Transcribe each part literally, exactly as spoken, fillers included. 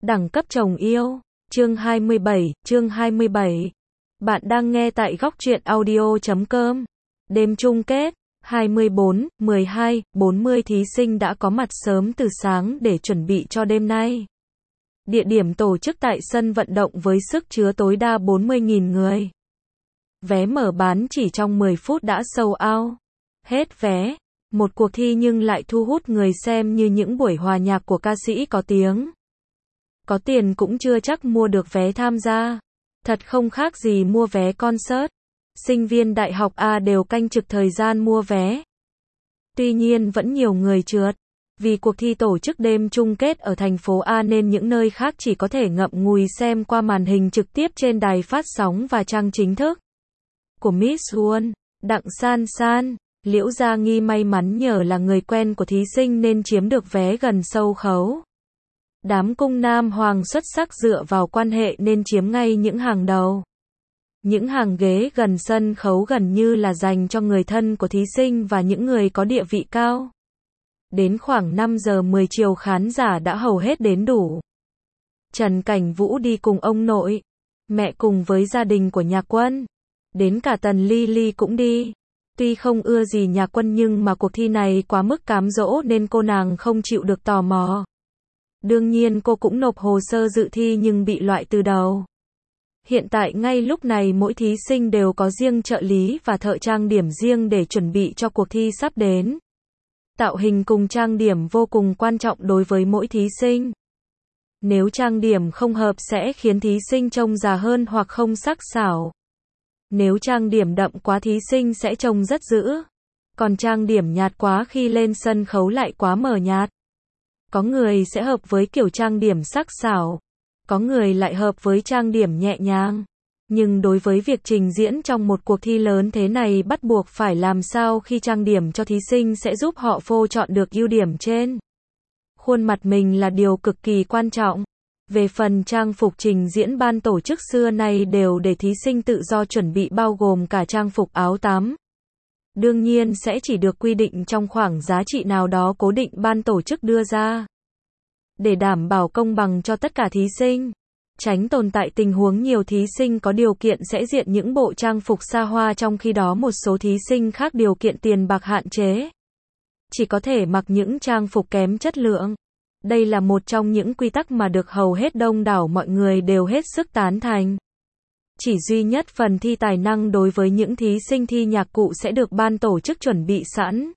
Đẳng cấp chồng yêu. Chương hai mươi bảy, chương hai mươi bảy. Bạn đang nghe tại góc truyện audio chấm com. Đêm chung kết, hai mươi bốn, mười hai, bốn mươi thí sinh đã có mặt sớm từ sáng để chuẩn bị cho đêm nay. Địa điểm tổ chức tại sân vận động với sức chứa tối đa bốn mươi nghìn người. Vé mở bán chỉ trong mười phút đã sold out. Hết vé. Một cuộc thi nhưng lại thu hút người xem như những buổi hòa nhạc của ca sĩ có tiếng. Có tiền cũng chưa chắc mua được vé tham gia. Thật không khác gì mua vé concert. Sinh viên đại học A đều canh trực thời gian mua vé. Tuy nhiên vẫn nhiều người trượt. Vì cuộc thi tổ chức đêm chung kết ở thành phố A nên những nơi khác chỉ có thể ngậm ngùi xem qua màn hình trực tiếp trên đài phát sóng và trang chính thức của Miss World. Đặng San San, Liễu Gia Nghi may mắn nhờ là người quen của thí sinh nên chiếm được vé gần sâu khấu. Đám cung nam hoàng xuất sắc dựa vào quan hệ nên chiếm ngay những hàng đầu. Những hàng ghế gần sân khấu gần như là dành cho người thân của thí sinh và những người có địa vị cao. Đến khoảng năm giờ mười chiều khán giả đã hầu hết đến đủ. Trần Cảnh Vũ đi cùng ông nội, mẹ cùng với gia đình của Nhạc Quân. Đến cả Tần Ly Ly cũng đi. Tuy không ưa gì Nhạc Quân nhưng mà cuộc thi này quá mức cám dỗ nên cô nàng không chịu được tò mò. Đương nhiên cô cũng nộp hồ sơ dự thi nhưng bị loại từ đầu. Hiện tại ngay lúc này mỗi thí sinh đều có riêng trợ lý và thợ trang điểm riêng để chuẩn bị cho cuộc thi sắp đến. Tạo hình cùng trang điểm vô cùng quan trọng đối với mỗi thí sinh. Nếu trang điểm không hợp sẽ khiến thí sinh trông già hơn hoặc không sắc sảo. Nếu trang điểm đậm quá thí sinh sẽ trông rất dữ. Còn trang điểm nhạt quá khi lên sân khấu lại quá mờ nhạt. Có người sẽ hợp với kiểu trang điểm sắc sảo. Có người lại hợp với trang điểm nhẹ nhàng. Nhưng đối với việc trình diễn trong một cuộc thi lớn thế này bắt buộc phải làm sao khi trang điểm cho thí sinh sẽ giúp họ phô chọn được ưu điểm trên khuôn mặt mình là điều cực kỳ quan trọng. Về phần trang phục trình diễn ban tổ chức xưa nay đều để thí sinh tự do chuẩn bị bao gồm cả trang phục áo tắm. Đương nhiên sẽ chỉ được quy định trong khoảng giá trị nào đó cố định ban tổ chức đưa ra. Để đảm bảo công bằng cho tất cả thí sinh. Tránh tồn tại tình huống nhiều thí sinh có điều kiện sẽ diện những bộ trang phục xa hoa trong khi đó một số thí sinh khác điều kiện tiền bạc hạn chế. Chỉ có thể mặc những trang phục kém chất lượng. Đây là một trong những quy tắc mà được hầu hết đông đảo mọi người đều hết sức tán thành. Chỉ duy nhất phần thi tài năng đối với những thí sinh thi nhạc cụ sẽ được ban tổ chức chuẩn bị sẵn.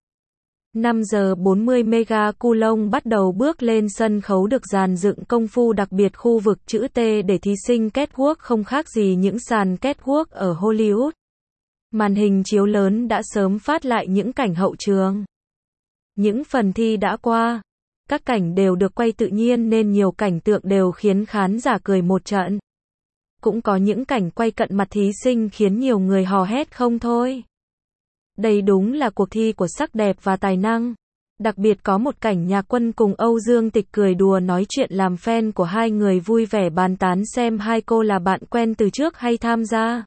năm giờ bốn mươi Mega Coulomb bắt đầu bước lên sân khấu được dàn dựng công phu đặc biệt khu vực chữ T để thí sinh catwalk không khác gì những sàn catwalk ở Hollywood. Màn hình chiếu lớn đã sớm phát lại những cảnh hậu trường. Những phần thi đã qua, các cảnh đều được quay tự nhiên nên nhiều cảnh tượng đều khiến khán giả cười một trận. Cũng có những cảnh quay cận mặt thí sinh khiến nhiều người hò hét không thôi. Đây đúng là cuộc thi của sắc đẹp và tài năng. Đặc biệt có một cảnh Nhạc Quân cùng Âu Dương Tịch cười đùa nói chuyện làm fan của hai người vui vẻ bàn tán xem hai cô là bạn quen từ trước hay tham gia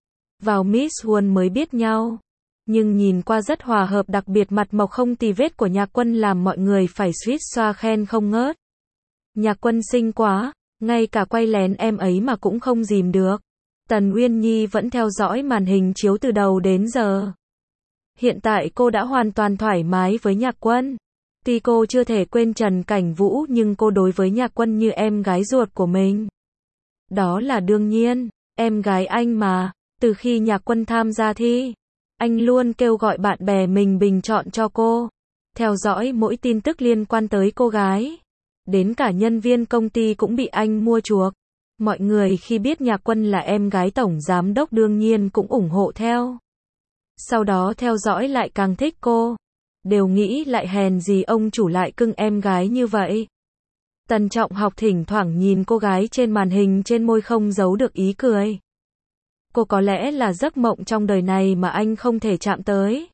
vào Miss World mới biết nhau. Nhưng nhìn qua rất hòa hợp, đặc biệt mặt mộc không tì vết của Nhạc Quân làm mọi người phải suýt xoa khen không ngớt. Nhạc Quân xinh quá, ngay cả quay lén em ấy mà cũng không dìm được. Tần Uyên Nhi vẫn theo dõi màn hình chiếu từ đầu đến giờ. Hiện tại cô đã hoàn toàn thoải mái với Nhạc Quân. Tuy cô chưa thể quên Trần Cảnh Vũ nhưng cô đối với Nhạc Quân như em gái ruột của mình. Đó là đương nhiên, em gái anh mà. Từ khi Nhạc Quân tham gia thi, anh luôn kêu gọi bạn bè mình bình chọn cho cô. Theo dõi mỗi tin tức liên quan tới cô gái. Đến cả nhân viên công ty cũng bị anh mua chuộc. Mọi người khi biết Nhạc Quân là em gái tổng giám đốc đương nhiên cũng ủng hộ theo. Sau đó theo dõi lại càng thích cô. Đều nghĩ lại hèn gì ông chủ lại cưng em gái như vậy. Tần Trọng Học thỉnh thoảng nhìn cô gái trên màn hình trên môi không giấu được ý cười. Cô có lẽ là giấc mộng trong đời này mà anh không thể chạm tới.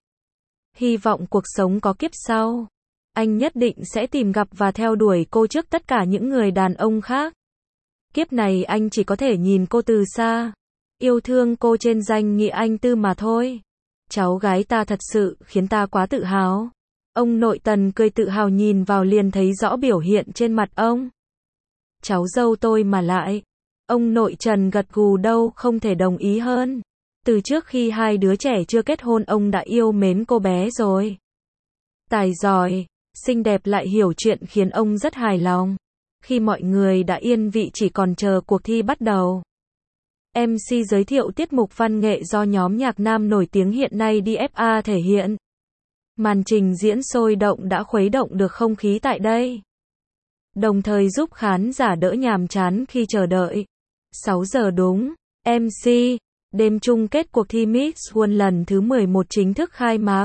Hy vọng cuộc sống có kiếp sau. Anh nhất định sẽ tìm gặp và theo đuổi cô trước tất cả những người đàn ông khác. Kiếp này anh chỉ có thể nhìn cô từ xa. Yêu thương cô trên danh nghĩa anh tư mà thôi. Cháu gái ta thật sự khiến ta quá tự hào. Ông nội Tần cười tự hào nhìn vào liền thấy rõ biểu hiện trên mặt ông. cháu dâu tôi mà lại. Ông nội Trần gật gù đâu không thể đồng ý hơn. Từ trước khi hai đứa trẻ chưa kết hôn ông đã yêu mến cô bé rồi. Tài giỏi, xinh đẹp lại hiểu chuyện khiến ông rất hài lòng. Khi mọi người đã yên vị chỉ còn chờ cuộc thi bắt đầu. em xê giới thiệu tiết mục văn nghệ do nhóm nhạc nam nổi tiếng hiện nay đê ép a thể hiện. Màn trình diễn sôi động đã khuấy động được không khí tại đây, đồng thời giúp khán giả đỡ nhàm chán khi chờ đợi. sáu giờ đúng, em xê, đêm chung kết cuộc thi Miss World lần thứ mười một chính thức khai mạc.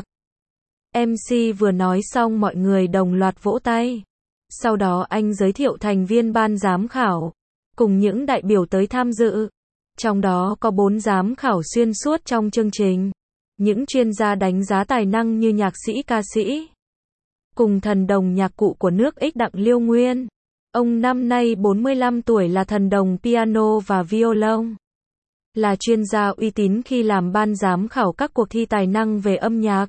em xê vừa nói xong mọi người đồng loạt vỗ tay. Sau đó anh giới thiệu thành viên ban giám khảo, cùng những đại biểu tới tham dự. Trong đó có bốn giám khảo xuyên suốt trong chương trình. Những chuyên gia đánh giá tài năng như nhạc sĩ ca sĩ. Cùng thần đồng nhạc cụ của nước X Đặng Liêu Nguyên. Ông năm nay bốn mươi lăm tuổi là thần đồng piano và violon. Là chuyên gia uy tín khi làm ban giám khảo các cuộc thi tài năng về âm nhạc.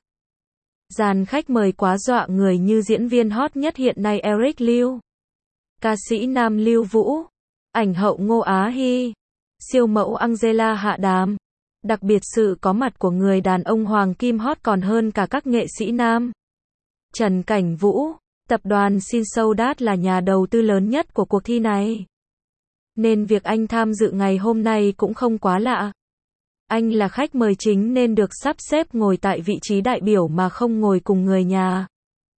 Dàn khách mời quá dọa người như diễn viên hot nhất hiện nay Eric Liu, ca sĩ nam Lưu Vũ, ảnh hậu Ngô Á Hy, siêu mẫu Angela Hạ Đàm. Đặc biệt sự có mặt của người đàn ông Hoàng Kim hot còn hơn cả các nghệ sĩ nam. Trần Cảnh Vũ, tập đoàn Sinsoudat là nhà đầu tư lớn nhất của cuộc thi này. Nên việc anh tham dự ngày hôm nay cũng không quá lạ. Anh là khách mời chính nên được sắp xếp ngồi tại vị trí đại biểu mà không ngồi cùng người nhà.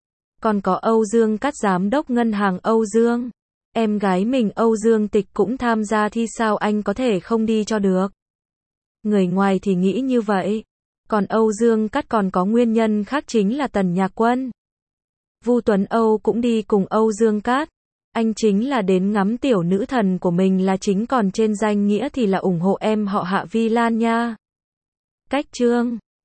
Còn có Âu Dương Cát, giám đốc ngân hàng Âu Dương. Em gái mình Âu Dương Tịch cũng tham gia thi, sao anh có thể không đi cho được. Người ngoài thì nghĩ như vậy. Còn Âu Dương Cát còn có nguyên nhân khác, chính là Tần Nhạc Quân. Vu Tuấn Âu cũng đi cùng Âu Dương Cát. Anh chính là đến ngắm tiểu nữ thần của mình là chính, còn trên danh nghĩa thì là ủng hộ em họ Hạ Vi Lan nha. Cách chương